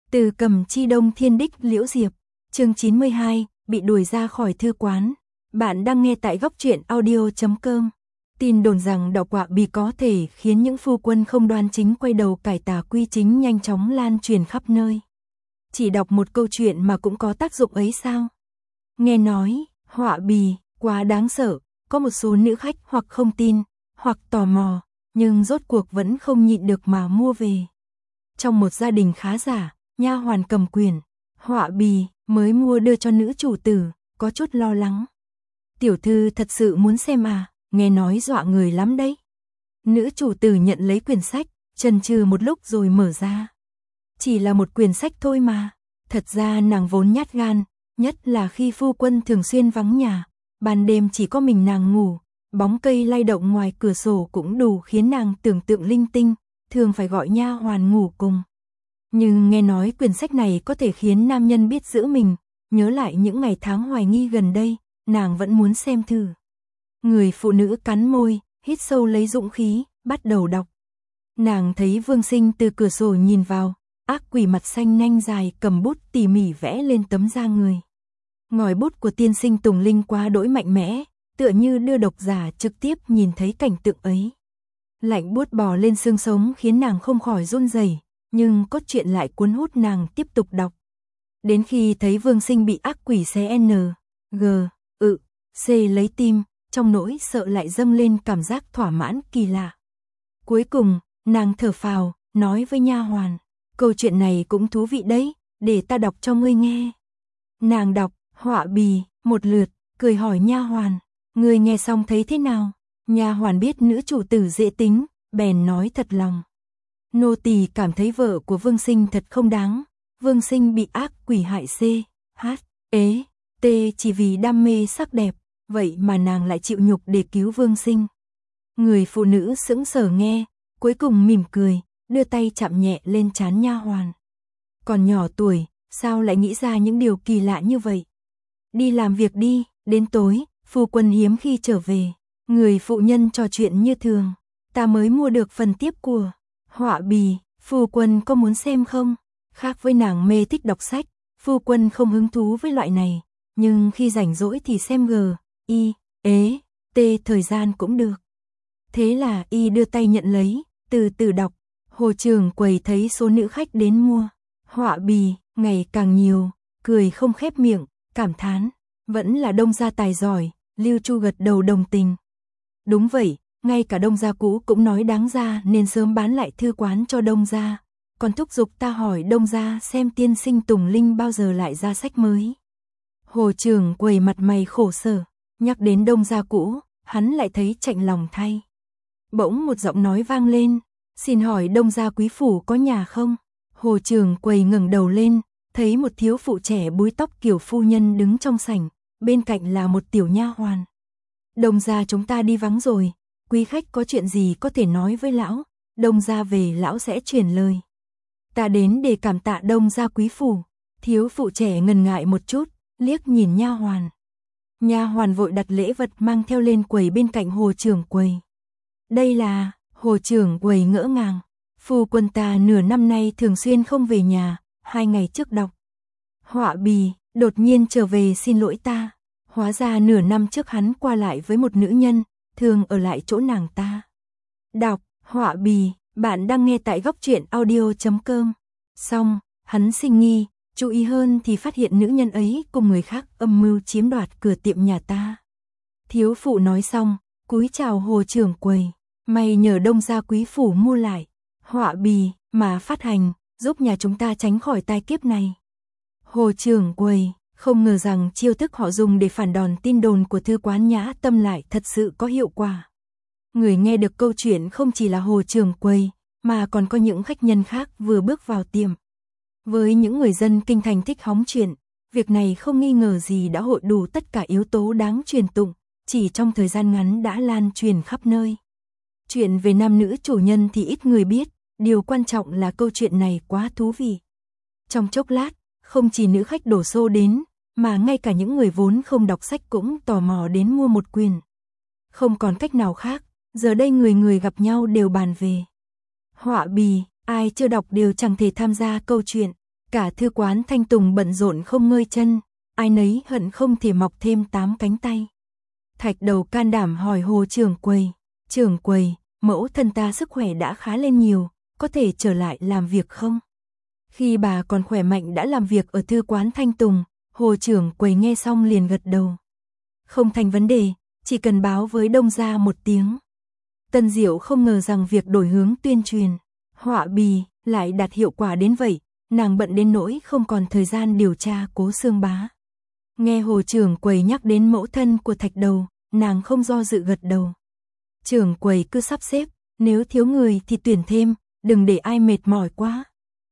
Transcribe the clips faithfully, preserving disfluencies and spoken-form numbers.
Từ Cầm Chi Đông Thiên Đích Liễu Diệp, chương chín mươi hai, bị đuổi ra khỏi thư quán. Bạn đang nghe tại góc truyện audio chấm com. Tin đồn rằng đậu quạ bì có thể khiến những phu quân không đoan chính quay đầu cải tà quy chính nhanh chóng lan truyền khắp nơi. Chỉ đọc một câu chuyện mà cũng có tác dụng ấy sao? Nghe nói, họa bì, quá đáng sợ, có một số nữ khách hoặc không tin, hoặc tò mò, nhưng rốt cuộc vẫn không nhịn được mà mua về. Trong một gia đình khá giả, nha hoàn cầm quyền, họa bì, mới mua đưa cho nữ chủ tử, có chút lo lắng. Tiểu thư thật sự muốn xem à, nghe nói dọa người lắm đấy. Nữ chủ tử nhận lấy quyển sách, chần chừ một lúc rồi mở ra. Chỉ là một quyển sách thôi mà, thật ra nàng vốn nhát gan, nhất là khi phu quân thường xuyên vắng nhà, ban đêm chỉ có mình nàng ngủ, bóng cây lay động ngoài cửa sổ cũng đủ khiến nàng tưởng tượng linh tinh, thường phải gọi nha hoàn ngủ cùng. Nhưng nghe nói quyển sách này có thể khiến nam nhân biết giữ mình, nhớ lại những ngày tháng hoài nghi gần đây, nàng vẫn muốn xem thử. Người phụ nữ cắn môi, hít sâu lấy dũng khí, bắt đầu đọc. Nàng thấy Vương Sinh từ cửa sổ nhìn vào, ác quỷ mặt xanh nanh dài cầm bút tỉ mỉ vẽ lên tấm da người. Ngòi bút của tiên sinh Tùng Linh quá đỗi mạnh mẽ, tựa như đưa độc giả trực tiếp nhìn thấy cảnh tượng ấy. Lạnh buốt bò lên xương sống khiến nàng không khỏi run rẩy, nhưng cốt truyện lại cuốn hút nàng tiếp tục đọc. Đến khi thấy Vương Sinh bị ác quỷ xé N, G, ự, C lấy tim, trong nỗi sợ lại dâng lên cảm giác thỏa mãn kỳ lạ. Cuối cùng, nàng thở phào, nói với nha hoàn, câu chuyện này cũng thú vị đấy, để ta đọc cho ngươi nghe. Nàng đọc, họa bì, một lượt, cười hỏi nha hoàn, ngươi nghe xong thấy thế nào? Nha hoàn biết nữ chủ tử dễ tính, bèn nói thật lòng. Nô tỳ cảm thấy vợ của Vương Sinh thật không đáng, Vương Sinh bị ác quỷ hại C, H, ế, T chỉ vì đam mê sắc đẹp, vậy mà nàng lại chịu nhục để cứu Vương Sinh. Người phụ nữ sững sờ nghe, cuối cùng mỉm cười, đưa tay chạm nhẹ lên trán nha hoàn. Còn nhỏ tuổi, sao lại nghĩ ra những điều kỳ lạ như vậy? Đi làm việc đi, đến tối, phu quân hiếm khi trở về, người phụ nhân trò chuyện như thường, ta mới mua được phần tiếp của họa bì, phu quân có muốn xem không? Khác với nàng mê thích đọc sách, phu quân không hứng thú với loại này, nhưng khi rảnh rỗi thì xem G, I, ế, T thời gian cũng được. Thế là Y đưa tay nhận lấy, từ từ đọc, Hồ Trường Quầy thấy số nữ khách đến mua họa bì ngày càng nhiều, cười không khép miệng, cảm thán, vẫn là Đông gia tài giỏi. Lưu Chu gật đầu đồng tình. Đúng vậy, ngay cả Đông gia cũ cũng nói đáng ra nên sớm bán lại thư quán cho Đông gia, còn thúc giục ta hỏi Đông gia xem tiên sinh Tùng Linh bao giờ lại ra sách mới. Hồ Trường Quầy mặt mày khổ sở, nhắc đến Đông gia cũ, hắn lại thấy chạnh lòng thay. Bỗng một giọng nói vang lên, xin hỏi Đông gia quý phủ có nhà không? Hồ Trường Quầy ngẩng đầu lên, thấy một thiếu phụ trẻ búi tóc kiểu phu nhân đứng trong sảnh, bên cạnh là một tiểu nha hoàn. Đông gia chúng ta đi vắng rồi, quý khách có chuyện gì có thể nói với lão, Đông gia về lão sẽ truyền lời. Ta đến để cảm tạ Đông gia quý phủ. Thiếu phụ trẻ ngần ngại một chút, liếc nhìn nha hoàn. Nha hoàn vội đặt lễ vật mang theo lên quầy bên cạnh Hồ Trường Quầy. Đây là, Hồ Trường Quầy ngỡ ngàng, phu quân ta nửa năm nay thường xuyên không về nhà, hai ngày trước đọc họa bì, đột nhiên trở về xin lỗi ta. Hóa ra nửa năm trước hắn qua lại với một nữ nhân, thường ở lại chỗ nàng ta. Đọc, họa bì, bạn đang nghe tại góc truyện audio chấm com. Xong, hắn sinh nghi, chú ý hơn thì phát hiện nữ nhân ấy cùng người khác âm mưu chiếm đoạt cửa tiệm nhà ta. Thiếu phụ nói xong, cúi chào Hồ Trường Quầy, mày nhờ Đông gia quý phủ mua lại họa bì mà phát hành, giúp nhà chúng ta tránh khỏi tai kiếp này. Hồ Trường Quầy không ngờ rằng chiêu thức họ dùng để phản đòn tin đồn của thư quán Nhã Tâm lại thật sự có hiệu quả. Người nghe được câu chuyện không chỉ là Hồ Trường Quầy, mà còn có những khách nhân khác vừa bước vào tiệm. Với những người dân kinh thành thích hóng chuyện, việc này không nghi ngờ gì đã hội đủ tất cả yếu tố đáng truyền tụng, chỉ trong thời gian ngắn đã lan truyền khắp nơi. Chuyện về nam nữ chủ nhân thì ít người biết, điều quan trọng là câu chuyện này quá thú vị. Trong chốc lát, không chỉ nữ khách đổ xô đến, mà ngay cả những người vốn không đọc sách cũng tò mò đến mua một quyển. Không còn cách nào khác, giờ đây người người gặp nhau đều bàn về họa bì, ai chưa đọc đều chẳng thể tham gia câu chuyện. Cả thư quán Thanh Tùng bận rộn không ngơi chân, ai nấy hận không thể mọc thêm tám cánh tay. Thạch Đầu can đảm hỏi Hồ trưởng quầy, trưởng quầy, mẫu thân ta sức khỏe đã khá lên nhiều, có thể trở lại làm việc không? Khi bà còn khỏe mạnh đã làm việc ở thư quán Thanh Tùng, Hồ trưởng quầy nghe xong liền gật đầu. Không thành vấn đề, chỉ cần báo với Đông gia một tiếng. Tân Diệu không ngờ rằng việc đổi hướng tuyên truyền, họa bì, lại đạt hiệu quả đến vậy, nàng bận đến nỗi không còn thời gian điều tra Cố Xương Bá. Nghe Hồ trưởng quầy nhắc đến mẫu thân của Thạch Đầu, nàng không do dự gật đầu. Trưởng quầy cứ sắp xếp, nếu thiếu người thì tuyển thêm, đừng để ai mệt mỏi quá.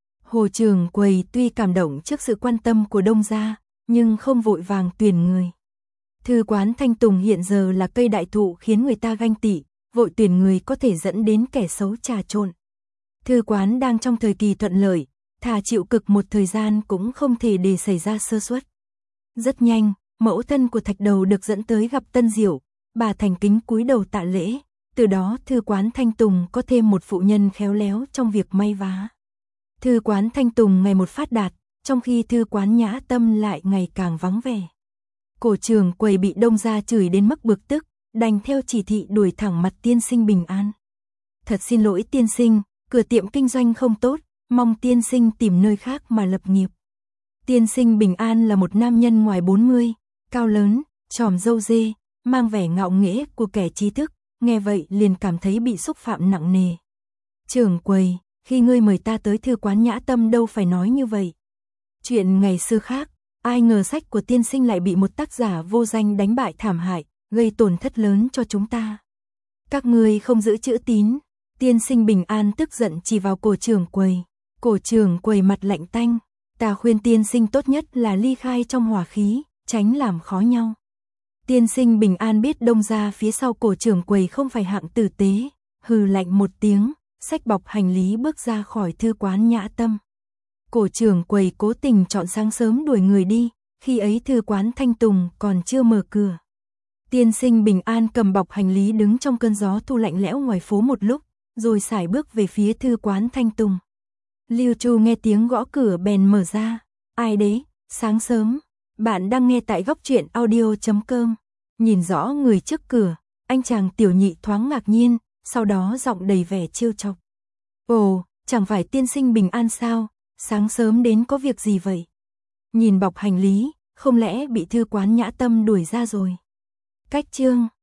Hồ trưởng quầy tuy cảm động trước sự quan tâm của Đông gia, nhưng không vội vàng tuyển người. Thư quán Thanh Tùng hiện giờ là cây đại thụ khiến người ta ganh tị, vội tuyển người có thể dẫn đến kẻ xấu trà trộn. Thư quán đang trong thời kỳ thuận lợi, thà chịu cực một thời gian cũng không thể để xảy ra sơ suất. Rất nhanh, mẫu thân của Thạch Đầu được dẫn tới gặp Tân Diệu, bà thành kính cúi đầu tạ lễ, từ đó thư quán Thanh Tùng có thêm một phụ nhân khéo léo trong việc may vá. Thư quán Thanh Tùng ngày một phát đạt, trong khi thư quán Nhã Tâm lại ngày càng vắng vẻ. Cổ trưởng quầy bị Đông gia chửi đến mức bực tức, đành theo chỉ thị đuổi thẳng mặt tiên sinh Bình An. Thật xin lỗi tiên sinh, cửa tiệm kinh doanh không tốt, mong tiên sinh tìm nơi khác mà lập nghiệp. Tiên sinh Bình An là một nam nhân ngoài bốn mươi, cao lớn, tròm râu dê, mang vẻ ngạo nghễ của kẻ trí thức, nghe vậy liền cảm thấy bị xúc phạm nặng nề. Trưởng quầy, khi ngươi mời ta tới thư quán Nhã Tâm đâu phải nói như vậy. Chuyện ngày xưa khác, ai ngờ sách của tiên sinh lại bị một tác giả vô danh đánh bại thảm hại, gây tổn thất lớn cho chúng ta. Các ngươi không giữ chữ tín. Tiên sinh Bình An tức giận chỉ vào cổ trưởng quầy. Cổ trưởng quầy mặt lạnh tanh, ta khuyên tiên sinh tốt nhất là ly khai trong hòa khí, tránh làm khó nhau. Tiên sinh Bình An biết Đông gia phía sau cổ trưởng quầy không phải hạng tử tế, hừ lạnh một tiếng, xách bọc hành lý bước ra khỏi thư quán Nhã Tâm. Cổ trưởng quầy cố tình chọn sáng sớm đuổi người đi, khi ấy thư quán Thanh Tùng còn chưa mở cửa. Tiên sinh Bình An cầm bọc hành lý đứng trong cơn gió thu lạnh lẽo ngoài phố một lúc, rồi sải bước về phía thư quán Thanh Tùng. Lưu Chu nghe tiếng gõ cửa bèn mở ra. Ai đấy, sáng sớm. Bạn đang nghe tại góc truyện audio chấm com. Nhìn rõ người trước cửa, anh chàng tiểu nhị thoáng ngạc nhiên, sau đó giọng đầy vẻ trêu chọc. Ồ, chẳng phải tiên sinh Bình An sao, sáng sớm đến có việc gì vậy? Nhìn bọc hành lý, không lẽ bị thư quán Nhã Tâm đuổi ra rồi? Cách chương